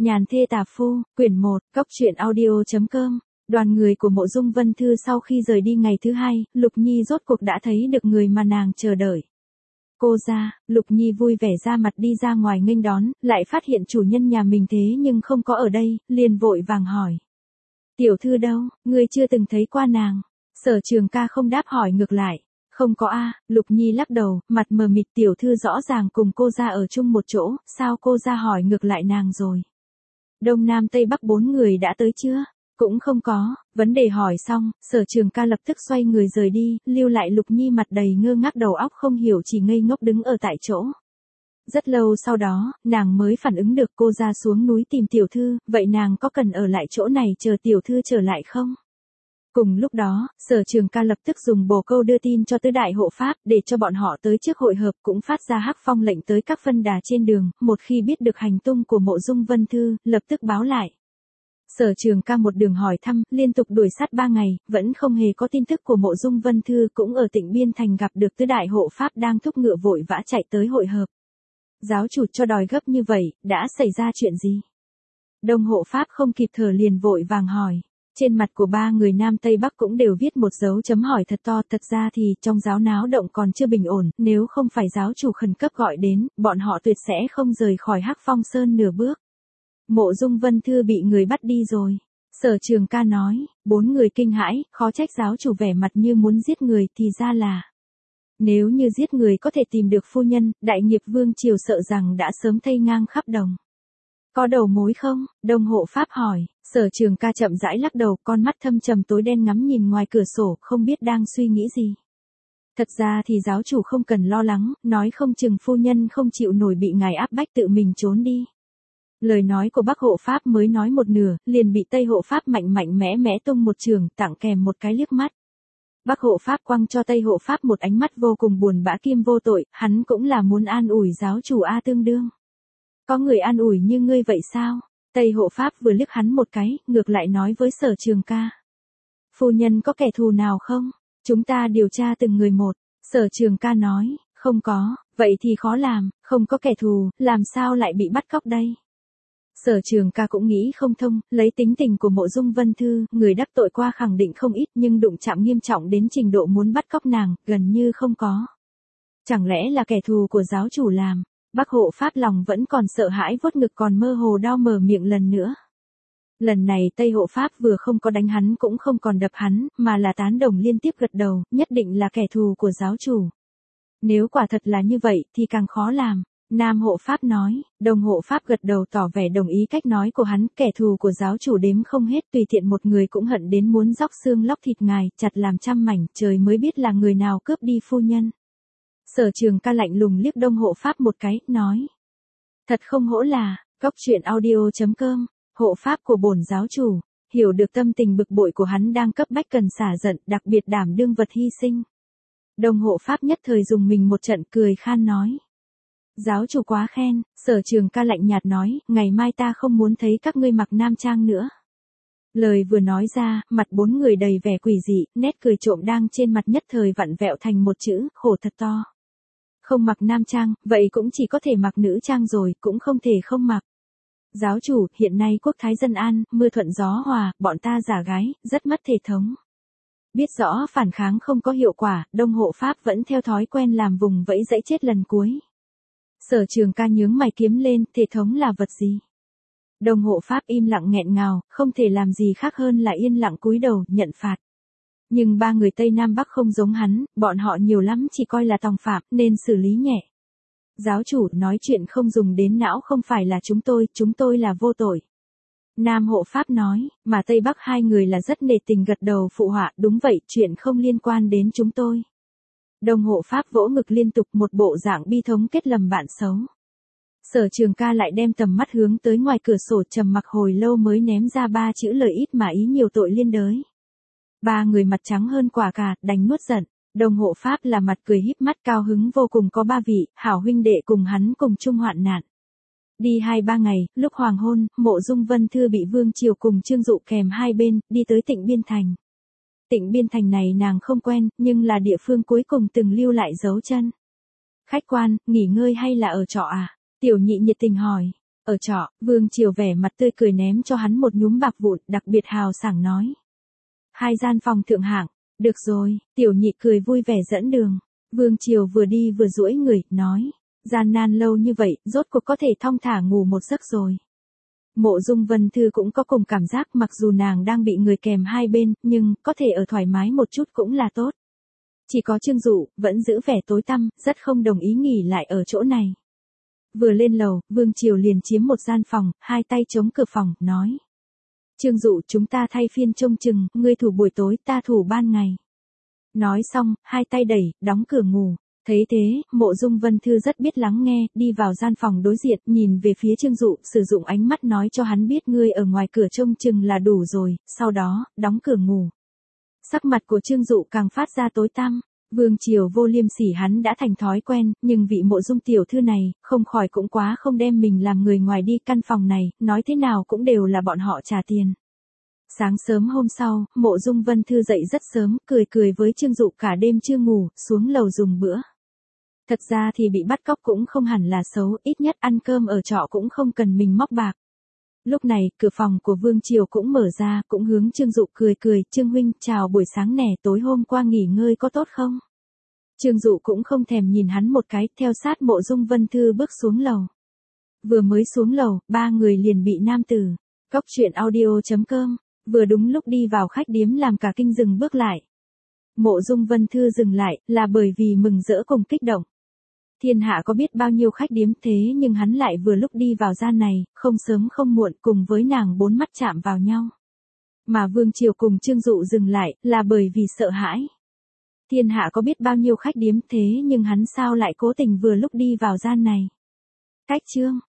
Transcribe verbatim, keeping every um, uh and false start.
Nhàn thê tà phu, quyển một, cốc truyện audio chấm com. Đoàn người của Mộ Dung Vân Thư sau khi rời đi ngày thứ hai, Lục Nhi rốt cuộc đã thấy được người mà nàng chờ đợi. Cô ra, Lục Nhi vui vẻ ra mặt đi ra ngoài nghênh đón, lại phát hiện chủ nhân nhà mình thế nhưng không có ở đây, liền vội vàng hỏi. Tiểu thư đâu, ngươi chưa từng thấy qua nàng. Sở Trường Ca không đáp hỏi ngược lại. Không có a, Lục Nhi lắc đầu, mặt mờ mịt. Tiểu thư rõ ràng cùng cô ra ở chung một chỗ, sao cô ra hỏi ngược lại nàng rồi. Đông Nam Tây Bắc bốn người đã tới chưa? Cũng không có. Vấn đề hỏi xong, Sở Trường Ca lập tức xoay người rời đi, lưu lại Lục Nhi mặt đầy ngơ ngác đầu óc không hiểu chỉ ngây ngốc đứng ở tại chỗ. Rất lâu sau đó, nàng mới phản ứng được cô ra xuống núi tìm tiểu thư, vậy nàng có cần ở lại chỗ này chờ tiểu thư trở lại không? Cùng lúc đó, Sở Trường Ca lập tức dùng bồ câu đưa tin cho tứ đại hộ pháp để cho bọn họ tới trước hội hợp, cũng phát ra hắc phong lệnh tới các phân đà trên đường, một khi biết được hành tung của Mộ Dung Vân Thư, lập tức báo lại. Sở Trường Ca một đường hỏi thăm, liên tục đuổi sát ba ngày, vẫn không hề có tin tức của Mộ Dung Vân Thư, cũng ở Tịnh Biên Thành gặp được tứ đại hộ pháp đang thúc ngựa vội vã chạy tới hội hợp. Giáo chủ cho đòi gấp như vậy, đã xảy ra chuyện gì? Đông hộ pháp không kịp thở liền vội vàng hỏi. Trên mặt của ba người Nam Tây Bắc cũng đều viết một dấu chấm hỏi thật to. Thật ra thì trong giáo náo động còn chưa bình ổn, nếu không phải giáo chủ khẩn cấp gọi đến, bọn họ tuyệt sẽ không rời khỏi Hắc Phong Sơn nửa bước. Mộ Dung Vân Thư bị người bắt đi rồi. Sở Trường Ca nói, bốn người kinh hãi, khó trách giáo chủ vẻ mặt như muốn giết người, thì ra là. Nếu như giết người có thể tìm được phu nhân, đại nghiệp vương triều sợ rằng đã sớm thây ngang khắp đồng. Có đầu mối không? Đông hộ pháp hỏi. Sở Trường Ca chậm rãi lắc đầu, con mắt thâm trầm tối đen ngắm nhìn ngoài cửa sổ, không biết đang suy nghĩ gì. Thật ra thì giáo chủ không cần lo lắng, nói không chừng phu nhân không chịu nổi bị ngài áp bách tự mình trốn đi. Lời nói của Bắc hộ pháp mới nói một nửa, liền bị Tây hộ pháp mạnh mạnh mẽ mẽ tung một trường, tặng kèm một cái liếc mắt. Bắc hộ pháp quăng cho Tây hộ pháp một ánh mắt vô cùng buồn bã kim vô tội, hắn cũng là muốn an ủi giáo chủ a tương đương. Có người an ủi như ngươi vậy sao? Tây hộ pháp vừa liếc hắn một cái, ngược lại nói với Sở Trường Ca. Phu nhân có kẻ thù nào không? Chúng ta điều tra từng người một. Sở Trường Ca nói, không có, vậy thì khó làm, không có kẻ thù, làm sao lại bị bắt cóc đây? Sở Trường Ca cũng nghĩ không thông, lấy tính tình của Mộ Dung Vân Thư, người đắc tội qua khẳng định không ít nhưng đụng chạm nghiêm trọng đến trình độ muốn bắt cóc nàng, gần như không có. Chẳng lẽ là kẻ thù của giáo chủ làm? Bắc hộ pháp lòng vẫn còn sợ hãi vuốt ngực còn mơ hồ đau mở miệng lần nữa. Lần này Tây hộ pháp vừa không có đánh hắn cũng không còn đập hắn, mà là tán đồng liên tiếp gật đầu, nhất định là kẻ thù của giáo chủ. Nếu quả thật là như vậy thì càng khó làm. Nam hộ pháp nói, Đông hộ pháp gật đầu tỏ vẻ đồng ý cách nói của hắn, kẻ thù của giáo chủ đếm không hết, tùy tiện một người cũng hận đến muốn róc xương lóc thịt ngài, chặt làm trăm mảnh, trời mới biết là người nào cướp đi phu nhân. Sở Trường Ca lạnh lùng liếc Đông hộ pháp một cái, nói. Thật không hổ là, cốc truyện audio chấm com, hộ pháp của bổn giáo chủ, hiểu được tâm tình bực bội của hắn đang cấp bách cần xả giận, đặc biệt đảm đương vật hy sinh. Đông hộ pháp nhất thời dùng mình một trận cười khan nói. Giáo chủ quá khen. Sở Trường Ca lạnh nhạt nói, ngày mai ta không muốn thấy các ngươi mặc nam trang nữa. Lời vừa nói ra, mặt bốn người đầy vẻ quỷ dị, nét cười trộm đang trên mặt nhất thời vặn vẹo thành một chữ, khổ thật to. Không mặc nam trang, vậy cũng chỉ có thể mặc nữ trang rồi, cũng không thể không mặc. Giáo chủ, hiện nay quốc thái dân an, mưa thuận gió hòa, bọn ta giả gái, rất mất thể thống. Biết rõ phản kháng không có hiệu quả, Đông hộ pháp vẫn theo thói quen làm vùng vẫy dãy chết lần cuối. Sở Trường Ca nhướng mày kiếm lên, thể thống là vật gì? Đông hộ pháp im lặng nghẹn ngào, không thể làm gì khác hơn là yên lặng cúi đầu, nhận phạt. Nhưng ba người Tây Nam Bắc không giống hắn, bọn họ nhiều lắm chỉ coi là tòng phạm, nên xử lý nhẹ. Giáo chủ, nói chuyện không dùng đến não không phải là chúng tôi, chúng tôi là vô tội. Nam hộ pháp nói, mà Tây Bắc hai người là rất nề tình gật đầu phụ họa, đúng vậy, chuyện không liên quan đến chúng tôi. Đông hộ pháp vỗ ngực liên tục một bộ dạng bi thống kết lầm bạn xấu. Sở Trường Ca lại đem tầm mắt hướng tới ngoài cửa sổ trầm mặc hồi lâu mới ném ra ba chữ lời ít mà ý nhiều tội liên đới. Ba người mặt trắng hơn quả cà, đành nuốt giận. Đông hộ pháp là mặt cười híp mắt cao hứng vô cùng có ba vị, hảo huynh đệ cùng hắn cùng chung hoạn nạn. Đi hai ba ngày, lúc hoàng hôn, Mộ Dung Vân Thư bị Vương Triều cùng Trương Dụ kèm hai bên, đi tới Tịnh Biên Thành. Tịnh Biên Thành này nàng không quen, nhưng là địa phương cuối cùng từng lưu lại dấu chân. Khách quan, nghỉ ngơi hay là ở trọ à? Tiểu nhị nhiệt tình hỏi. Ở trọ, Vương Triều vẻ mặt tươi cười ném cho hắn một nhúm bạc vụn, đặc biệt hào sảng nói. Hai gian phòng thượng hạng, được rồi, tiểu nhị cười vui vẻ dẫn đường. Vương Triều vừa đi vừa duỗi người, nói. Gian nan lâu như vậy, rốt cuộc có thể thong thả ngủ một giấc rồi. Mộ Dung Vân Thư cũng có cùng cảm giác, mặc dù nàng đang bị người kèm hai bên, nhưng có thể ở thoải mái một chút cũng là tốt. Chỉ có Trương Dụ, vẫn giữ vẻ tối tăm, rất không đồng ý nghỉ lại ở chỗ này. Vừa lên lầu, Vương Triều liền chiếm một gian phòng, hai tay chống cửa phòng, nói. Trương Dụ, chúng ta thay phiên trông chừng, ngươi thủ buổi tối, ta thủ ban ngày. Nói xong, hai tay đẩy, đóng cửa ngủ. Thấy thế, Mộ Dung Vân Thư rất biết lắng nghe, đi vào gian phòng đối diện, nhìn về phía Trương Dụ, sử dụng ánh mắt nói cho hắn biết ngươi ở ngoài cửa trông chừng là đủ rồi, sau đó, đóng cửa ngủ. Sắc mặt của Trương Dụ càng phát ra tối tăm. Vương Triều vô liêm sỉ hắn đã thành thói quen, nhưng vị Mộ Dung tiểu thư này, không khỏi cũng quá không đem mình làm người ngoài đi, căn phòng này, nói thế nào cũng đều là bọn họ trả tiền. Sáng sớm hôm sau, Mộ Dung Vân Thư dậy rất sớm, cười cười với Trương Dụ cả đêm chưa ngủ, xuống lầu dùng bữa. Thật ra thì bị bắt cóc cũng không hẳn là xấu, ít nhất ăn cơm ở trọ cũng không cần mình móc bạc. Lúc này, cửa phòng của Vương Triều cũng mở ra, cũng hướng Trương Dụ cười cười, Trương huynh, chào buổi sáng nè, tối hôm qua nghỉ ngơi có tốt không? Trương Dụ cũng không thèm nhìn hắn một cái, theo sát Mộ Dung Vân Thư bước xuống lầu. Vừa mới xuống lầu, ba người liền bị nam tử, cóc truyện audio chấm com, vừa đúng lúc đi vào khách điếm làm cả kinh dừng bước lại. Mộ Dung Vân Thư dừng lại, là bởi vì mừng rỡ cùng kích động. Thiên hạ có biết bao nhiêu khách điếm thế nhưng hắn lại vừa lúc đi vào gian này, không sớm không muộn cùng với nàng bốn mắt chạm vào nhau. Mà Vương Triều cùng Trương Dụ dừng lại, là bởi vì sợ hãi. Thiên hạ có biết bao nhiêu khách điếm thế nhưng hắn sao lại cố tình vừa lúc đi vào gian này. Cách chương.